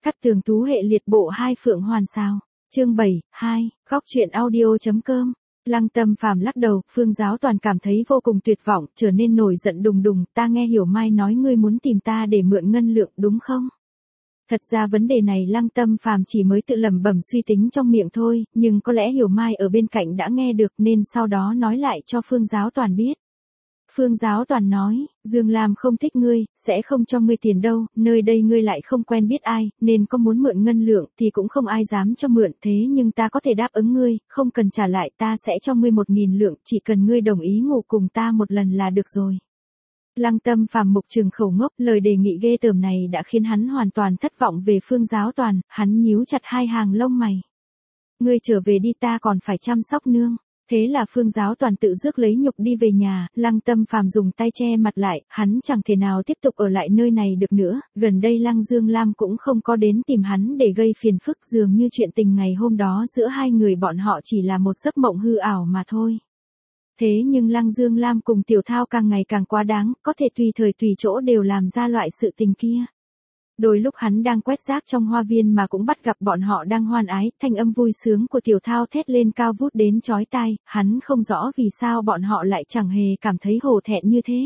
Cát Tường Tú hệ liệt bộ 2 Phượng Hoàn sao. Chương 7, 2, góc truyện audio.com. Lăng Tâm Phàm lắc đầu, Phương Giáo Toàn cảm thấy vô cùng tuyệt vọng, trở nên nổi giận đùng đùng, ta nghe Hiểu Mai nói ngươi muốn tìm ta để mượn ngân lượng đúng không? Thật ra vấn đề này Lăng Tâm Phàm chỉ mới tự lẩm bẩm suy tính trong miệng thôi, nhưng có lẽ Hiểu Mai ở bên cạnh đã nghe được nên sau đó nói lại cho Phương Giáo Toàn biết. Phương Giáo Toàn nói, Dương Lam không thích ngươi, sẽ không cho ngươi tiền đâu, nơi đây ngươi lại không quen biết ai, nên có muốn mượn ngân lượng thì cũng không ai dám cho mượn, thế nhưng ta có thể đáp ứng ngươi, không cần trả lại, ta sẽ cho ngươi 1.000 lượng, chỉ cần ngươi đồng ý ngủ cùng ta một lần là được rồi. Lăng Tâm Phàm mục trừng khẩu ngốc, lời đề nghị ghê tởm này đã khiến hắn hoàn toàn thất vọng về Phương Giáo Toàn, hắn nhíu chặt hai hàng lông mày. Ngươi trở về đi, ta còn phải chăm sóc nương. Thế là Phương Giáo Toàn tự rước lấy nhục đi về nhà, Lăng Tâm Phàm dùng tay che mặt lại, hắn chẳng thể nào tiếp tục ở lại nơi này được nữa, gần đây Lăng Dương Lam cũng không có đến tìm hắn để gây phiền phức, dường như chuyện tình ngày hôm đó giữa hai người bọn họ chỉ là một giấc mộng hư ảo mà thôi. Thế nhưng Lăng Dương Lam cùng Tiểu Thao càng ngày càng quá đáng, có thể tùy thời tùy chỗ đều làm ra loại sự tình kia. Đôi lúc hắn đang quét rác trong hoa viên mà cũng bắt gặp bọn họ đang hoan ái, thanh âm vui sướng của Tiểu Thao thét lên cao vút đến chói tai, hắn không rõ vì sao bọn họ lại chẳng hề cảm thấy hổ thẹn như thế.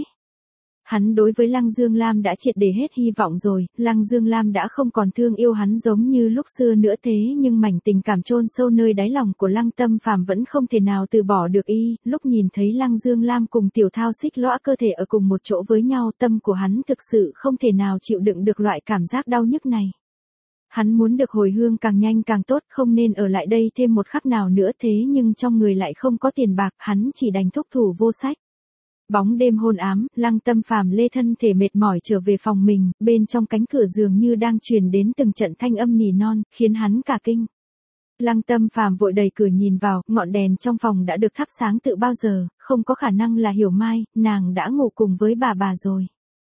Hắn đối với Lăng Dương Lam đã triệt để hết hy vọng rồi, Lăng Dương Lam đã không còn thương yêu hắn giống như lúc xưa nữa, thế nhưng mảnh tình cảm chôn sâu nơi đáy lòng của Lăng Tâm Phàm vẫn không thể nào từ bỏ được y, lúc nhìn thấy Lăng Dương Lam cùng Tiểu Thao xích lõa cơ thể ở cùng một chỗ với nhau, tâm của hắn thực sự không thể nào chịu đựng được loại cảm giác đau nhức này. Hắn muốn được hồi hương càng nhanh càng tốt, không nên ở lại đây thêm một khắc nào nữa, thế nhưng trong người lại không có tiền bạc, hắn chỉ đành thúc thủ vô sách. Bóng đêm hôn ám, Lăng Tâm Phàm lê thân thể mệt mỏi trở về phòng mình, bên trong cánh cửa dường như đang truyền đến từng trận thanh âm nỉ non, khiến hắn cả kinh. Lăng Tâm Phàm vội đẩy cửa nhìn vào, ngọn đèn trong phòng đã được thắp sáng từ bao giờ, không có khả năng là Hiểu Mai, nàng đã ngủ cùng với bà rồi.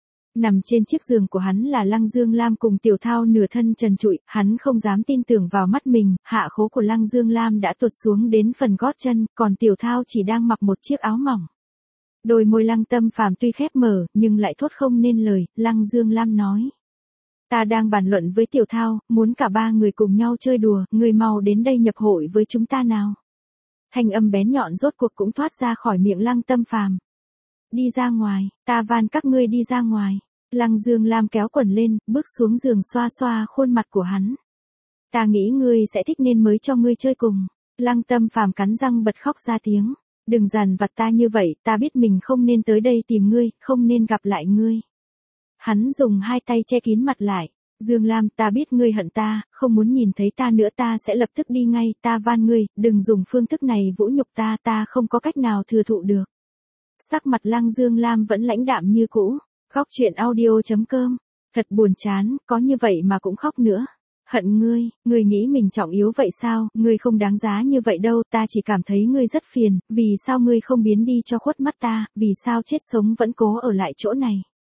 Nằm trên chiếc giường của hắn là Lăng Dương Lam cùng Tiểu Thao nửa thân trần trụi, hắn không dám tin tưởng vào mắt mình, hạ khố của Lăng Dương Lam đã tuột xuống đến phần gót chân, còn Tiểu Thao chỉ đang mặc một chiếc áo mỏng. Đôi môi Lăng Tâm Phàm tuy khép mở, nhưng lại thốt không nên lời, Lăng Dương Lam nói. Ta đang bàn luận với Tiểu Thao, muốn cả ba người cùng nhau chơi đùa, người mau đến đây nhập hội với chúng ta nào. Thanh âm bén nhọn rốt cuộc cũng thoát ra khỏi miệng Lăng Tâm Phàm. Đi ra ngoài, ta van các ngươi đi ra ngoài. Lăng Dương Lam kéo quần lên, bước xuống giường xoa xoa khuôn mặt của hắn. Ta nghĩ ngươi sẽ thích nên mới cho ngươi chơi cùng. Lăng Tâm Phàm cắn răng bật khóc ra tiếng. Đừng dằn vặt ta như vậy, ta biết mình không nên tới đây tìm ngươi, không nên gặp lại ngươi. Hắn dùng hai tay che kín mặt lại. Dương Lam, ta biết ngươi hận ta, không muốn nhìn thấy ta nữa, ta sẽ lập tức đi ngay, ta van ngươi, đừng dùng phương thức này vũ nhục ta, ta không có cách nào thừa thụ được. Sắc mặt Lăng Dương Lam vẫn lãnh đạm như cũ. Góc truyện audio.com. Thật buồn chán, có như vậy mà cũng khóc nữa. Hận ngươi, ngươi nghĩ mình trọng yếu vậy sao, ngươi không đáng giá như vậy đâu, ta chỉ cảm thấy ngươi rất phiền, vì sao ngươi không biến đi cho khuất mắt ta, vì sao chết sống vẫn cố ở lại chỗ này.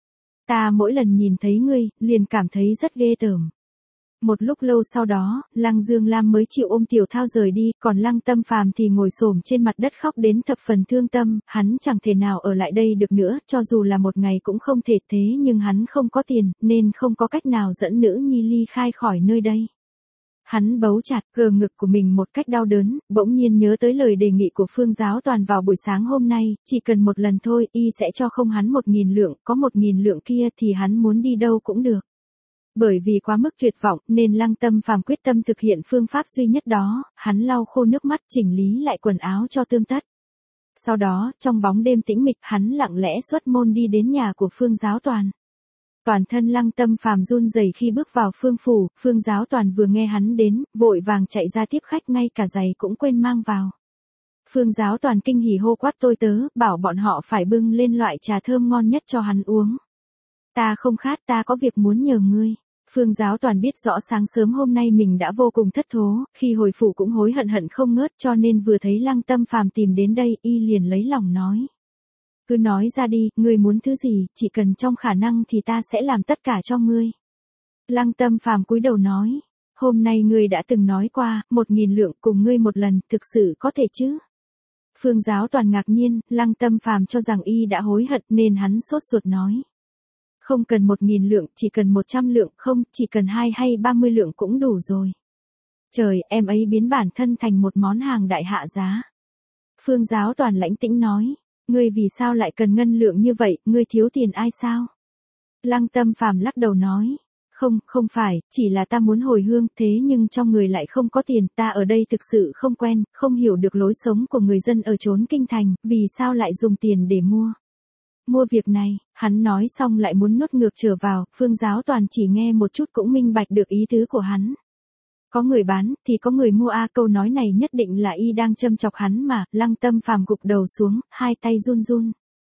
Ta mỗi lần nhìn thấy ngươi, liền cảm thấy rất ghê tởm. Một lúc lâu sau đó, Lăng Dương Lam mới chịu ôm Tiểu Thao rời đi, còn Lăng Tâm Phàm thì ngồi xổm trên mặt đất khóc đến thập phần thương tâm, hắn chẳng thể nào ở lại đây được nữa, cho dù là một ngày cũng không thể, thế nhưng hắn không có tiền, nên không có cách nào dẫn nữ nhi ly khai khỏi nơi đây. Hắn bấu chặt gờ ngực của mình một cách đau đớn, bỗng nhiên nhớ tới lời đề nghị của Phương Giáo Toàn vào buổi sáng hôm nay, chỉ cần một lần thôi, y sẽ cho không hắn 1.000 lượng, có 1.000 lượng kia thì hắn muốn đi đâu cũng được. Bởi vì quá mức tuyệt vọng, nên Lăng Tâm Phàm quyết tâm thực hiện phương pháp duy nhất đó, hắn lau khô nước mắt, chỉnh lý lại quần áo cho tươm tất. Sau đó, trong bóng đêm tĩnh mịch, hắn lặng lẽ xuất môn đi đến nhà của Phương Giáo Toàn. Toàn thân Lăng Tâm Phàm run rẩy khi bước vào Phương phủ, Phương Giáo Toàn vừa nghe hắn đến, vội vàng chạy ra tiếp khách, ngay cả giày cũng quên mang vào. Phương Giáo Toàn kinh hỉ hô quát tôi tớ, bảo bọn họ phải bưng lên loại trà thơm ngon nhất cho hắn uống. Ta không khát, ta có việc muốn nhờ ngươi. Phương Giáo Toàn biết rõ sáng sớm hôm nay mình đã vô cùng thất thố, khi hồi phủ cũng hối hận không ngớt, cho nên vừa thấy Lăng Tâm Phàm tìm đến đây, y liền lấy lòng nói. Cứ nói ra đi, ngươi muốn thứ gì, chỉ cần trong khả năng thì ta sẽ làm tất cả cho ngươi. Lăng Tâm Phàm cúi đầu nói. Hôm nay ngươi đã từng nói qua, 1.000 lượng cùng ngươi một lần, thực sự có thể chứ? Phương Giáo Toàn ngạc nhiên, Lăng Tâm Phàm cho rằng y đã hối hận nên hắn sốt ruột nói. Không cần 1.000 lượng, chỉ cần 100 lượng, không, chỉ cần 2 hay 30 lượng cũng đủ rồi. Trời, em ấy biến bản thân thành một món hàng đại hạ giá. Phương Giáo Toàn lãnh tĩnh nói, ngươi vì sao lại cần ngân lượng như vậy, ngươi thiếu tiền ai sao? Lăng Tâm Phàm lắc đầu nói, không phải, chỉ là ta muốn hồi hương, thế nhưng trong người lại không có tiền, ta ở đây thực sự không quen, không hiểu được lối sống của người dân ở chốn kinh thành, vì sao lại dùng tiền để mua. Mua việc này, hắn nói xong lại muốn nuốt ngược trở vào, Phương Giáo Toàn chỉ nghe một chút cũng minh bạch được ý tứ của hắn. Có người bán, thì có người mua câu nói này nhất định là y đang châm chọc hắn mà, Lăng Tâm Phàm gục đầu xuống, hai tay run run.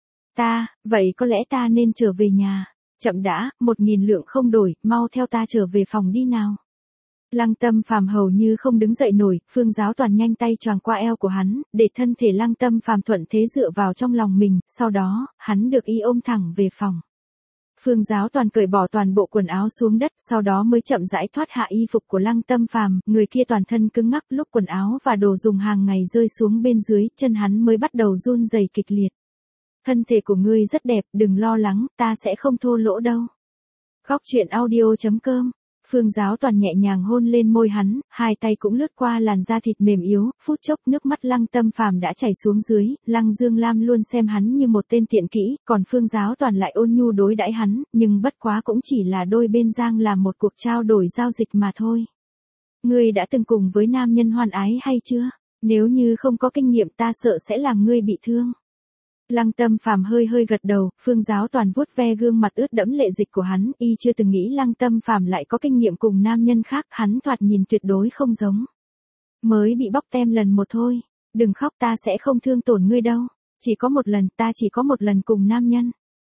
Vậy có lẽ ta nên trở về nhà. Chậm đã, 1.000 lượng không đổi, mau theo ta trở về phòng đi nào. Lăng Tâm Phàm hầu như không đứng dậy nổi, Phương Giáo Toàn nhanh tay choàng qua eo của hắn, để thân thể Lăng Tâm Phàm thuận thế dựa vào trong lòng mình, sau đó, hắn được y ôm thẳng về phòng. Phương Giáo Toàn cởi bỏ toàn bộ quần áo xuống đất, sau đó mới chậm rãi thoát hạ y phục của Lăng Tâm Phàm, người kia toàn thân cứng ngắc, lúc quần áo và đồ dùng hàng ngày rơi xuống bên dưới, chân hắn mới bắt đầu run rẩy kịch liệt. Thân thể của ngươi rất đẹp, đừng lo lắng, ta sẽ không thô lỗ đâu. Góc truyện audio.com. Phương Giáo Toàn nhẹ nhàng hôn lên môi hắn, hai tay cũng lướt qua làn da thịt mềm yếu, phút chốc nước mắt Lăng Tâm Phàm đã chảy xuống dưới, Lăng Dương Lam luôn xem hắn như một tên tiện kỹ, còn Phương Giáo Toàn lại ôn nhu đối đãi hắn, nhưng bất quá cũng chỉ là đôi bên giang làm một cuộc trao đổi giao dịch mà thôi. Ngươi đã từng cùng với nam nhân hoan ái hay chưa? Nếu như không có kinh nghiệm ta sợ sẽ làm ngươi bị thương. Lăng Tâm Phàm hơi gật đầu, Phương Giáo Toàn vuốt ve gương mặt ướt đẫm lệ dịch của hắn, y chưa từng nghĩ Lăng Tâm Phàm lại có kinh nghiệm cùng nam nhân khác, hắn thoạt nhìn tuyệt đối không giống. Mới bị bóc tem lần một thôi, đừng khóc, ta sẽ không thương tổn ngươi đâu, chỉ có một lần, ta chỉ có một lần cùng nam nhân.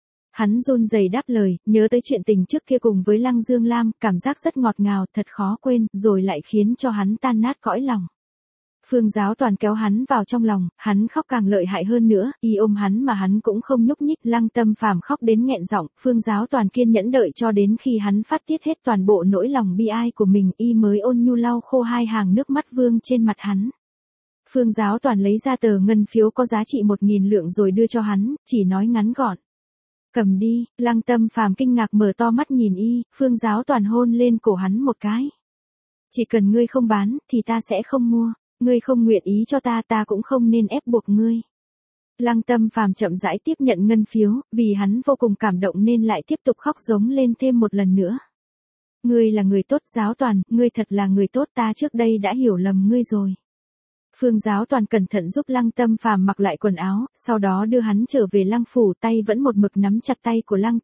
Hắn run rẩy đáp lời, nhớ tới chuyện tình trước kia cùng với Lăng Dương Lam, cảm giác rất ngọt ngào, thật khó quên, rồi lại khiến cho hắn tan nát cõi lòng. Phương Giáo Toàn kéo hắn vào trong lòng, hắn khóc càng lợi hại hơn nữa, y ôm hắn mà hắn cũng không nhúc nhích, Lăng Tâm Phàm khóc đến nghẹn giọng, Phương Giáo Toàn kiên nhẫn đợi cho đến khi hắn phát tiết hết toàn bộ nỗi lòng bi ai của mình, y mới ôn nhu lau khô hai hàng nước mắt vương trên mặt hắn. Phương Giáo Toàn lấy ra tờ ngân phiếu có giá trị 1.000 lượng rồi đưa cho hắn, chỉ nói ngắn gọn. Cầm đi, Lăng Tâm Phàm kinh ngạc mở to mắt nhìn y, Phương Giáo Toàn hôn lên cổ hắn một cái. Chỉ cần ngươi không bán, thì ta sẽ không mua. Ngươi không nguyện ý cho ta, ta cũng không nên ép buộc ngươi. Lăng Tâm Phàm chậm rãi tiếp nhận ngân phiếu, vì hắn vô cùng cảm động nên lại tiếp tục khóc giống lên thêm một lần nữa. Ngươi là người tốt Giáo Toàn, ngươi thật là người tốt, ta trước đây đã hiểu lầm ngươi rồi. Phương Giáo Toàn cẩn thận giúp Lăng Tâm Phàm mặc lại quần áo, sau đó đưa hắn trở về Lăng phủ, tay vẫn một mực nắm chặt tay của Lăng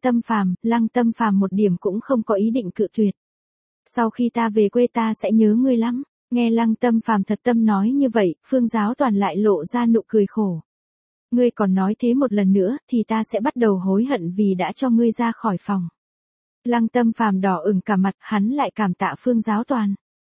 Tâm Phàm một điểm cũng không có ý định cự tuyệt. Sau khi ta về quê ta sẽ nhớ ngươi lắm. Nghe Lăng Tâm Phàm thật tâm nói như vậy, Phương Giáo Toàn lại lộ ra nụ cười khổ. Ngươi còn nói thế một lần nữa, thì ta sẽ bắt đầu hối hận vì đã cho ngươi ra khỏi phòng. Lăng Tâm Phàm đỏ ửng cả mặt, hắn lại cảm tạ Phương Giáo Toàn.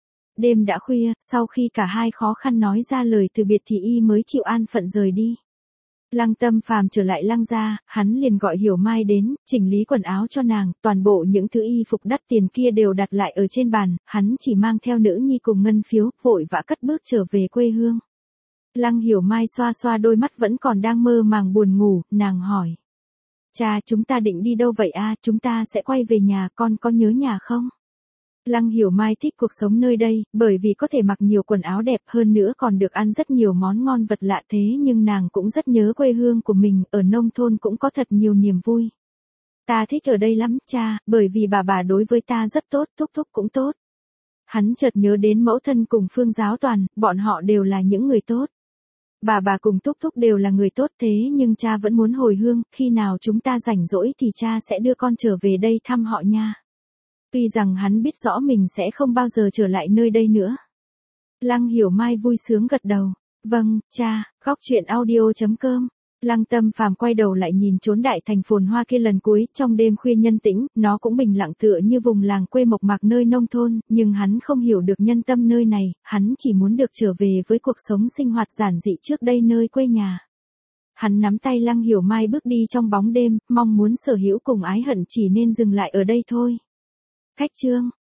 Đêm đã khuya, sau khi cả hai khó khăn nói ra lời từ biệt thì y mới chịu an phận rời đi. Lăng Tâm Phàm trở lại Lăng gia, hắn liền gọi Hiểu Mai đến, chỉnh lý quần áo cho nàng, toàn bộ những thứ y phục đắt tiền kia đều đặt lại ở trên bàn, hắn chỉ mang theo nữ nhi cùng ngân phiếu, vội vã cất bước trở về quê hương. Lăng Hiểu Mai xoa xoa đôi mắt vẫn còn đang mơ màng buồn ngủ, nàng hỏi. Cha, chúng ta định đi đâu vậy a? Chúng ta sẽ quay về nhà, con có nhớ nhà không? Lăng Hiểu Mai thích cuộc sống nơi đây, bởi vì có thể mặc nhiều quần áo đẹp hơn nữa còn được ăn rất nhiều món ngon vật lạ, thế nhưng nàng cũng rất nhớ quê hương của mình, ở nông thôn cũng có thật nhiều niềm vui. Ta thích ở đây lắm, cha, bởi vì bà đối với ta rất tốt, thúc thúc cũng tốt. Hắn chợt nhớ đến mẫu thân cùng Phương Giáo Toàn, bọn họ đều là những người tốt. Bà cùng thúc thúc đều là người tốt, thế nhưng cha vẫn muốn hồi hương, khi nào chúng ta rảnh rỗi thì cha sẽ đưa con trở về đây thăm họ nha. Tuy rằng hắn biết rõ mình sẽ không bao giờ trở lại nơi đây nữa. Lăng Hiểu Mai vui sướng gật đầu. Vâng, cha. Góc truyện audio.com. Lăng Tâm Phàm quay đầu lại nhìn chốn đại thành phồn hoa kia lần cuối, trong đêm khuya nhân tĩnh, nó cũng bình lặng tựa như vùng làng quê mộc mạc nơi nông thôn, nhưng hắn không hiểu được nhân tâm nơi này, hắn chỉ muốn được trở về với cuộc sống sinh hoạt giản dị trước đây nơi quê nhà. Hắn nắm tay Lăng Hiểu Mai bước đi trong bóng đêm, mong muốn sở hữu cùng ái hận chỉ nên dừng lại ở đây thôi. Khách chương